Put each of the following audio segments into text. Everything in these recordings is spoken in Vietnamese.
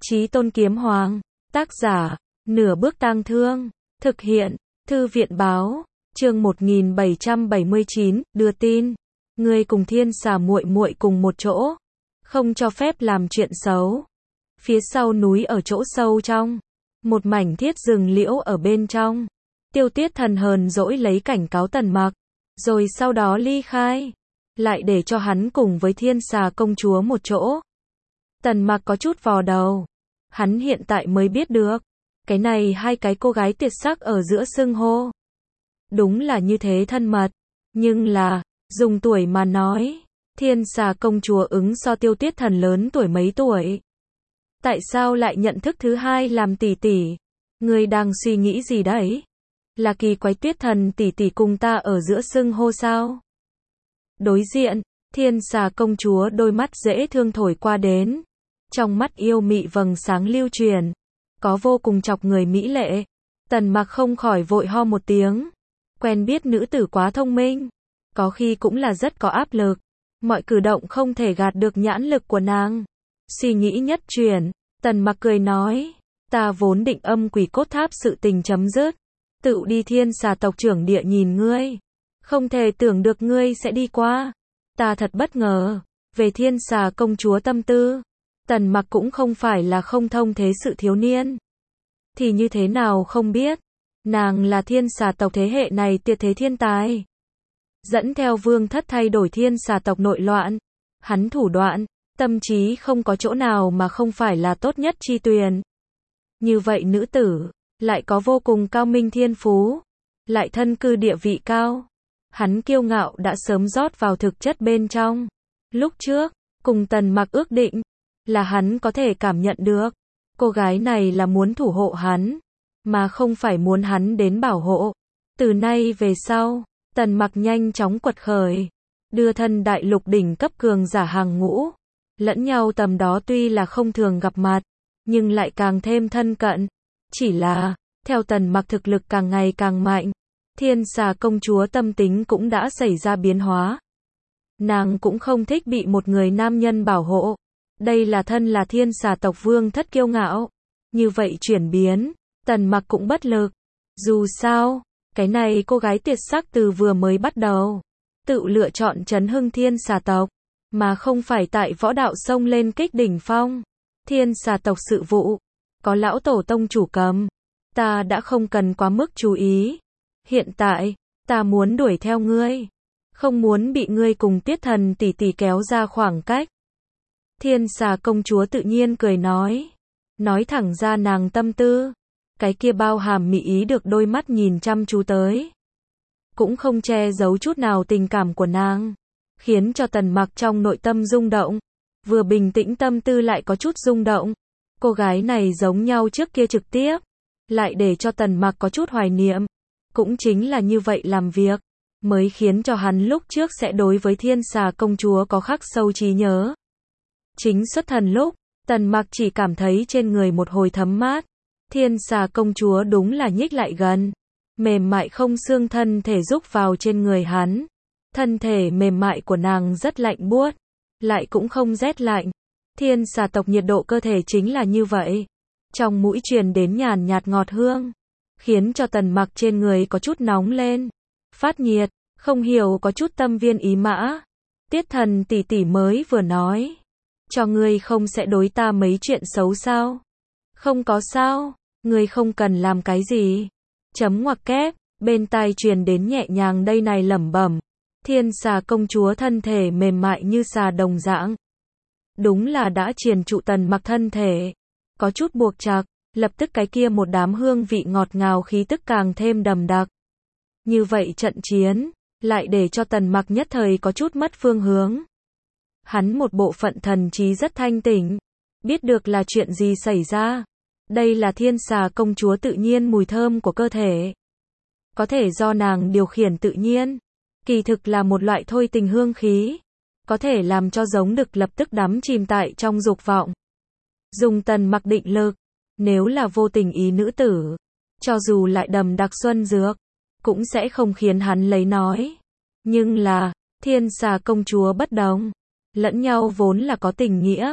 Chí Tôn Kiếm Hoàng, tác giả, Nửa Bước Tang Thương, thực hiện, Thư viện báo, chương 1779, đưa tin. Ngươi cùng Thiên Xà muội muội cùng một chỗ, không cho phép làm chuyện xấu. Phía sau núi ở chỗ sâu trong, một mảnh thiết rừng liễu ở bên trong. Tiêu Tiết Thần hờn dỗi lấy cảnh cáo Tần Mặc, rồi sau đó ly khai, lại để cho hắn cùng với Thiên Xà công chúa một chỗ. Tần Mặc có chút vò đầu, hắn hiện tại mới biết được, cái này hai cái cô gái tuyệt sắc ở giữa xưng hô. Đúng là như thế thân mật, nhưng là, dùng tuổi mà nói, Thiên Xà công chúa ứng so Tiêu Tiết Thần lớn tuổi mấy tuổi. Tại sao lại nhận thức thứ hai làm tỷ tỷ? Ngươi đang suy nghĩ gì đấy? Là kỳ quái Tuyết Thần tỷ tỷ cùng ta ở giữa xưng hô sao? Đối diện, Thiên Xà công chúa đôi mắt dễ thương thổi qua đến. Trong mắt yêu mị vầng sáng lưu truyền, có vô cùng chọc người mỹ lệ. Tần Mặc không khỏi vội ho một tiếng. Quen biết nữ tử quá thông minh, có khi cũng là rất có áp lực. Mọi cử động không thể gạt được nhãn lực của nàng. Suy nghĩ nhất chuyển, Tần Mặc cười nói, ta vốn định âm quỷ cốt tháp sự tình chấm dứt, tự đi Thiên Xà tộc trưởng địa nhìn ngươi. Không thể tưởng được ngươi sẽ đi qua. Ta thật bất ngờ, về Thiên Xà công chúa tâm tư. Tần Mặc cũng không phải là không thông thế sự thiếu niên. Thì như thế nào không biết, nàng là Thiên Xà tộc thế hệ này tuyệt thế thiên tài. Dẫn theo Vương Thất thay đổi Thiên Xà tộc nội loạn. Hắn thủ đoạn, tâm trí không có chỗ nào mà không phải là tốt nhất chi tuyền. Như vậy nữ tử, lại có vô cùng cao minh thiên phú, lại thân cư địa vị cao. Hắn kiêu ngạo đã sớm rót vào thực chất bên trong. Lúc trước, cùng Tần Mặc ước định, là hắn có thể cảm nhận được, cô gái này là muốn thủ hộ hắn, mà không phải muốn hắn đến bảo hộ. Từ nay về sau, Tần Mặc nhanh chóng quật khởi, đưa thân đại lục đỉnh cấp cường giả hàng ngũ. Lẫn nhau tầm đó tuy là không thường gặp mặt, nhưng lại càng thêm thân cận. Chỉ là, theo Tần Mặc thực lực càng ngày càng mạnh, Thiên Xà công chúa tâm tính cũng đã xảy ra biến hóa. Nàng cũng không thích bị một người nam nhân bảo hộ. Đây là thân là Thiên Xà tộc Vương Thất kiêu ngạo. Như vậy chuyển biến, Tần Mặc cũng bất lực. Dù sao, cái này cô gái tuyệt sắc từ vừa mới bắt đầu, tự lựa chọn trấn hưng Thiên Xà tộc, mà không phải tại võ đạo xông lên kích đỉnh phong. Thiên Xà tộc sự vụ, có lão tổ tông chủ cầm, ta đã không cần quá mức chú ý. Hiện tại, ta muốn đuổi theo ngươi, không muốn bị ngươi cùng Tiết Thần tỷ tỷ kéo ra khoảng cách. Thiên Xà công chúa tự nhiên cười nói thẳng ra nàng tâm tư, cái kia bao hàm mị ý được đôi mắt nhìn chăm chú tới, cũng không che giấu chút nào tình cảm của nàng, khiến cho Tần Mặc trong nội tâm rung động, vừa bình tĩnh tâm tư lại có chút rung động. Cô gái này giống nhau trước kia trực tiếp, lại để cho Tần Mặc có chút hoài niệm, cũng chính là như vậy làm việc, mới khiến cho hắn lúc trước sẽ đối với Thiên Xà công chúa có khắc sâu trí nhớ. Chính xuất thần lúc, Tần Mặc chỉ cảm thấy trên người một hồi thấm mát. Thiên Xà công chúa đúng là nhích lại gần, mềm mại không xương thân thể rúc vào trên người hắn. Thân thể mềm mại của nàng rất lạnh buốt, lại cũng không rét lạnh. Thiên Xà tộc nhiệt độ cơ thể chính là như vậy. Trong mũi truyền đến nhàn nhạt ngọt hương, khiến cho Tần Mặc trên người có chút nóng lên, phát nhiệt, không hiểu có chút tâm viên ý mã. Tiết Thần tỷ tỷ mới vừa nói, cho ngươi không sẽ đối ta mấy chuyện xấu sao? Không có sao, ngươi không cần làm cái gì. Chấm ngoặc kép, bên tai truyền đến nhẹ nhàng đây này lẩm bẩm. Thiên Xà công chúa thân thể mềm mại như xà đồng dạng. Đúng là đã triền trụ Tần Mặc thân thể, có chút buộc chặt, lập tức cái kia một đám hương vị ngọt ngào khí tức càng thêm đậm đặc. Như vậy trận chiến, lại để cho Tần Mặc nhất thời có chút mất phương hướng. Hắn một bộ phận thần trí rất thanh tỉnh, biết được là chuyện gì xảy ra. Đây là Thiên Xà công chúa tự nhiên mùi thơm của cơ thể, có thể do nàng điều khiển tự nhiên, kỳ thực là một loại thôi tình hương khí, có thể làm cho giống đực lập tức đắm chìm tại trong dục vọng. Dùng Tần Mặc định lực, nếu là vô tình ý nữ tử, cho dù lại đầm đặc xuân dược, cũng sẽ không khiến hắn lấy nói. Nhưng là, Thiên Xà công chúa bất đồng, lẫn nhau vốn là có tình nghĩa,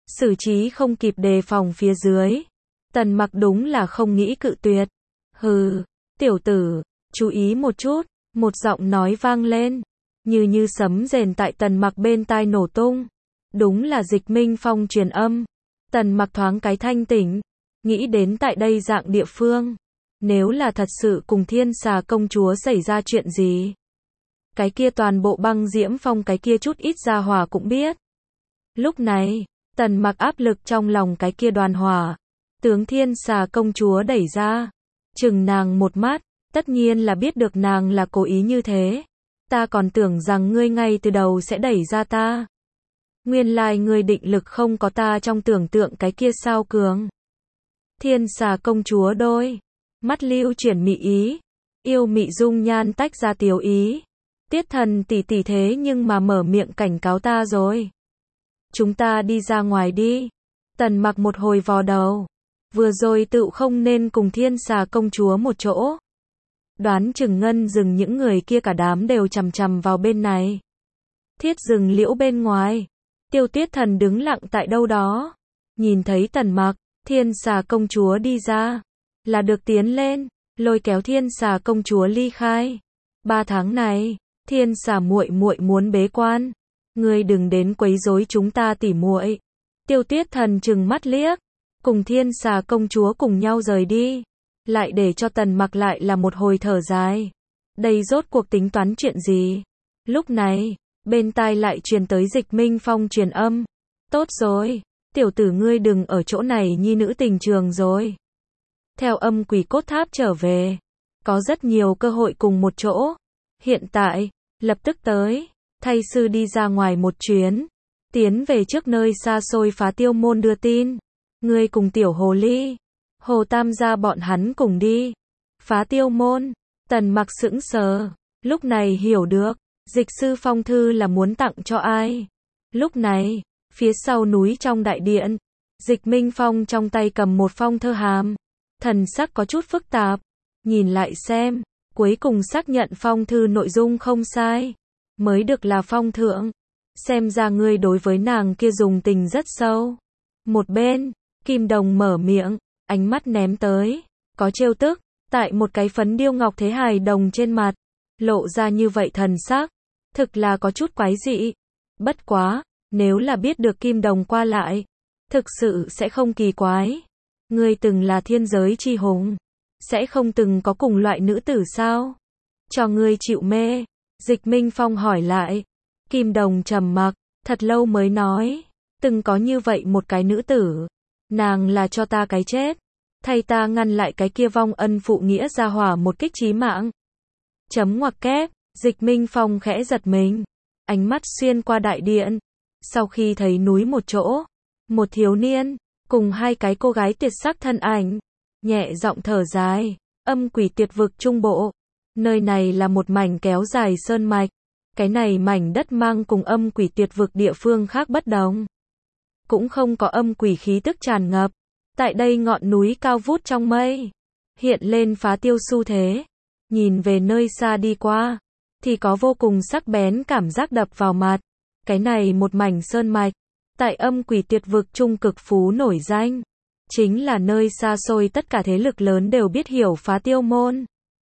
xử trí không kịp đề phòng phía dưới. Tần Mặc đúng là không nghĩ cự tuyệt. Hừ, tiểu tử, chú ý một chút, một giọng nói vang lên, như sấm rền tại Tần Mặc bên tai nổ tung. Đúng là Dịch Minh Phong truyền âm. Tần Mặc thoáng cái thanh tỉnh, nghĩ đến tại đây dạng địa phương, nếu là thật sự cùng Thiên Xà công chúa xảy ra chuyện gì, cái kia toàn bộ Băng Diễm Phong cái kia chút ít gia hỏa cũng biết. Lúc này, Tần Mặc áp lực trong lòng cái kia đoàn hỏa, tướng Thiên Xà công chúa đẩy ra, chừng nàng một mắt, tất nhiên là biết được nàng là cố ý như thế. Ta còn tưởng rằng ngươi ngay từ đầu sẽ đẩy ra ta. Nguyên lai ngươi định lực không có ta trong tưởng tượng cái kia sao cường. Thiên Xà công chúa đôi mắt lưu chuyển mị ý, yêu mị dung nhan tách ra tiếu ý. Tiết Thần tỷ tỷ thế nhưng mà mở miệng cảnh cáo ta rồi. Chúng ta đi ra ngoài đi. Tần Mặc một hồi vò đầu. Vừa rồi tự không nên cùng Thiên Xà công chúa một chỗ. Đoán chừng ngân rừng những người kia cả đám đều chằm chằm vào bên này. Thiết rừng liễu bên ngoài. Tiêu Tiết Thần đứng lặng tại đâu đó. Nhìn thấy Tần Mặc, Thiên Xà công chúa đi ra. Là được tiến lên, lôi kéo Thiên Xà công chúa ly khai. 3 tháng này, Thiên Xà muội muội muốn bế quan. Ngươi đừng đến quấy rối chúng ta tỉ muội. Tiêu Tiết Thần trừng mắt liếc. Cùng Thiên Xà công chúa cùng nhau rời đi. Lại để cho Tần Mặc lại là một hồi thở dài. Đây rốt cuộc tính toán chuyện gì? Lúc này, bên tai lại truyền tới Dịch Minh Phong truyền âm. Tốt rồi, tiểu tử ngươi đừng ở chỗ này nhi nữ tình trường rồi. Theo âm quỷ cốt tháp trở về, có rất nhiều cơ hội cùng một chỗ. Hiện tại, lập tức tới, thay sư đi ra ngoài một chuyến. Tiến về trước nơi xa xôi Phá Tiêu môn đưa tin. Ngươi cùng tiểu hồ ly, Hồ Tam gia bọn hắn cùng đi. Phá Tiêu môn, Tần Mặc sững sờ, lúc này hiểu được, Dịch sư phong thư là muốn tặng cho ai. Lúc này, phía sau núi trong đại điện, Dịch Minh Phong trong tay cầm một phong thơ hàm, thần sắc có chút phức tạp, nhìn lại xem, cuối cùng xác nhận phong thư nội dung không sai, mới được là phong thượng. Xem ra ngươi đối với nàng kia dùng tình rất sâu. Một bên, Kim Đồng mở miệng, ánh mắt ném tới, có trêu tức, tại một cái phấn điêu ngọc thế hài đồng trên mặt, lộ ra như vậy thần sắc, thực là có chút quái dị. Bất quá, nếu là biết được Kim Đồng qua lại, thực sự sẽ không kỳ quái. Ngươi từng là thiên giới chi hùng, sẽ không từng có cùng loại nữ tử sao? Cho ngươi chịu mê? Dịch Minh Phong hỏi lại. Kim Đồng trầm mặc, thật lâu mới nói, từng có như vậy một cái nữ tử, nàng là cho ta cái chết, thay ta ngăn lại cái kia vong ân phụ nghĩa ra hỏa một kích chí mạng. Chấm ngoặc kép, Dịch Minh Phong khẽ giật mình, ánh mắt xuyên qua đại điện, sau khi thấy núi một chỗ, một thiếu niên, cùng 2 cái cô gái tuyệt sắc thân ảnh, nhẹ giọng thở dài, âm quỷ tuyệt vực trung bộ, nơi này là một mảnh kéo dài sơn mạch. Cái này mảnh đất mang cùng âm quỷ tuyệt vực địa phương khác bất đồng. Cũng không có âm quỷ khí tức tràn ngập. Tại đây ngọn núi cao vút trong mây, hiện lên phá tiêu xu thế. Nhìn về nơi xa đi qua, thì có vô cùng sắc bén cảm giác đập vào mặt. Cái này một mảnh sơn mạch, tại âm quỷ tuyệt vực trung cực phú nổi danh. Chính là nơi xa xôi tất cả thế lực lớn đều biết hiểu Phá Tiêu môn.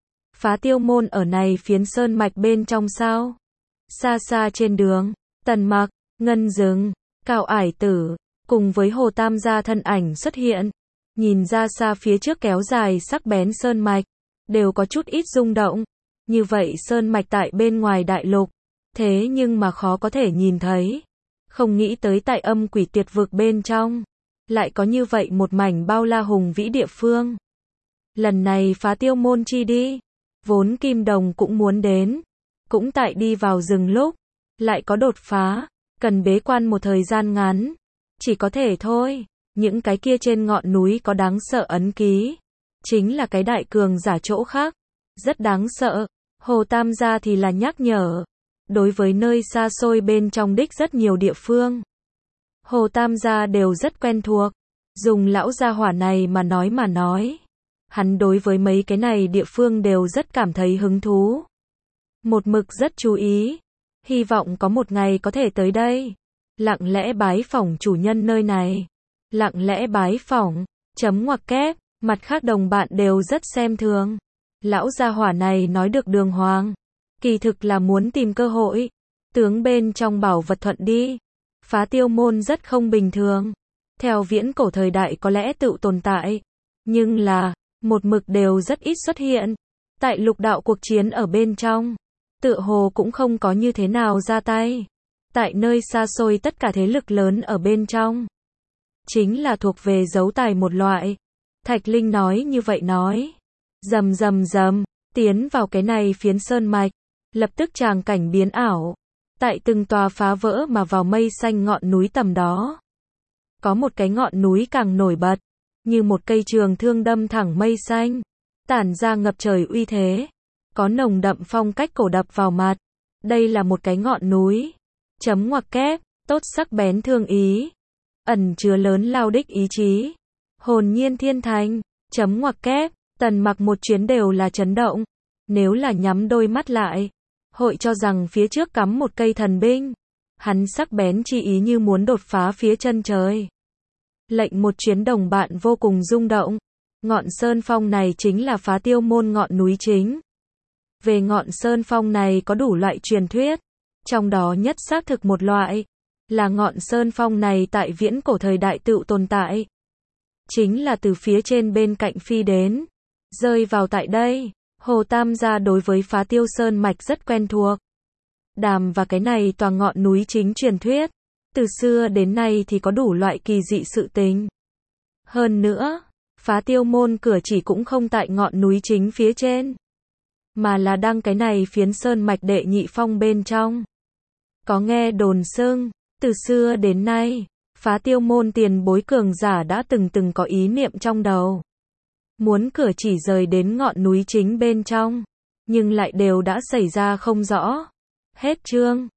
Phá Tiêu môn ở này phiến sơn mạch bên trong sao? Xa xa trên đường, Tần Mặc, Ngân Dừng, Cao Ải Tử, cùng với Hồ Tam gia thân ảnh xuất hiện. Nhìn ra xa phía trước kéo dài sắc bén sơn mạch, đều có chút ít rung động. Như vậy sơn mạch tại bên ngoài đại lục, thế nhưng mà khó có thể nhìn thấy. Không nghĩ tới tại âm quỷ tuyệt vực bên trong, lại có như vậy một mảnh bao la hùng vĩ địa phương. Lần này Phá Tiêu môn chi đi, vốn Kim Đồng cũng muốn đến. Cũng tại đi vào rừng lúc, lại có đột phá, cần bế quan một thời gian ngắn. Chỉ có thể thôi, những cái kia trên ngọn núi có đáng sợ ấn ký. Chính là cái đại cường giả chỗ khác, rất đáng sợ. Hồ Tam gia thì là nhắc nhở. Đối với nơi xa xôi bên trong đích rất nhiều địa phương, Hồ Tam gia đều rất quen thuộc. Dùng lão gia hỏa này mà nói. Hắn đối với mấy cái này địa phương đều rất cảm thấy hứng thú. Một mực rất chú ý, hy vọng có một ngày có thể tới đây. lặng lẽ bái phỏng chủ nhân nơi này. Lặng lẽ bái phỏng, chấm ngoặc kép, mặt khác đồng bạn đều rất xem thường. Lão gia hỏa này nói được đường hoàng, kỳ thực là muốn tìm cơ hội, tướng bên trong bảo vật thuận đi. Phá tiêu môn rất không bình thường. Theo viễn cổ thời đại có lẽ tự tồn tại, nhưng là, một mực đều rất ít xuất hiện. Tại lục đạo cuộc chiến ở bên trong, tựa hồ cũng không có như thế nào ra tay. Tại nơi xa xôi tất cả thế lực lớn ở bên trong, chính là thuộc về giấu tài một loại. Thạch Linh nói như vậy nói. Rầm rầm rầm, tiến vào cái này phiến sơn mạch, lập tức tràng cảnh biến ảo. Tại từng tòa phá vỡ mà vào mây xanh ngọn núi tầm đó, có một cái ngọn núi càng nổi bật, như một cây trường thương đâm thẳng mây xanh, tản ra ngập trời uy thế, có nồng đậm phong cách cổ đập vào mặt. Đây là một cái ngọn núi, chấm ngoặc kép, tốt sắc bén thương ý, ẩn chứa lớn lao đích ý chí, hồn nhiên thiên thành, chấm ngoặc kép, Tần Mặc một chuyến đều là chấn động, nếu là nhắm đôi mắt lại, hội cho rằng phía trước cắm một cây thần binh, hắn sắc bén chi ý như muốn đột phá phía chân trời. Lệnh một chuyến đồng bạn vô cùng rung động, ngọn sơn phong này chính là Phá Tiêu môn ngọn núi chính. Về ngọn sơn phong này có đủ loại truyền thuyết, trong đó nhất xác thực một loại, là ngọn sơn phong này tại viễn cổ thời đại tự tồn tại. Chính là từ phía trên bên cạnh phi đến, rơi vào tại đây. Hồ Tam gia đối với Phá Tiêu sơn mạch rất quen thuộc. Đàm và cái này tòa ngọn núi chính truyền thuyết, từ xưa đến nay thì có đủ loại kỳ dị sự tình. Hơn nữa, Phá Tiêu môn cửa chỉ cũng không tại ngọn núi chính phía trên, mà là đăng cái này phiến sơn mạch đệ nhị phong bên trong. Có nghe đồn xưng, từ xưa đến nay, Phá Tiêu môn tiền bối cường giả đã từng có ý niệm trong đầu, muốn cửa chỉ rời đến ngọn núi chính bên trong, nhưng lại đều đã xảy ra không rõ. Hết chương.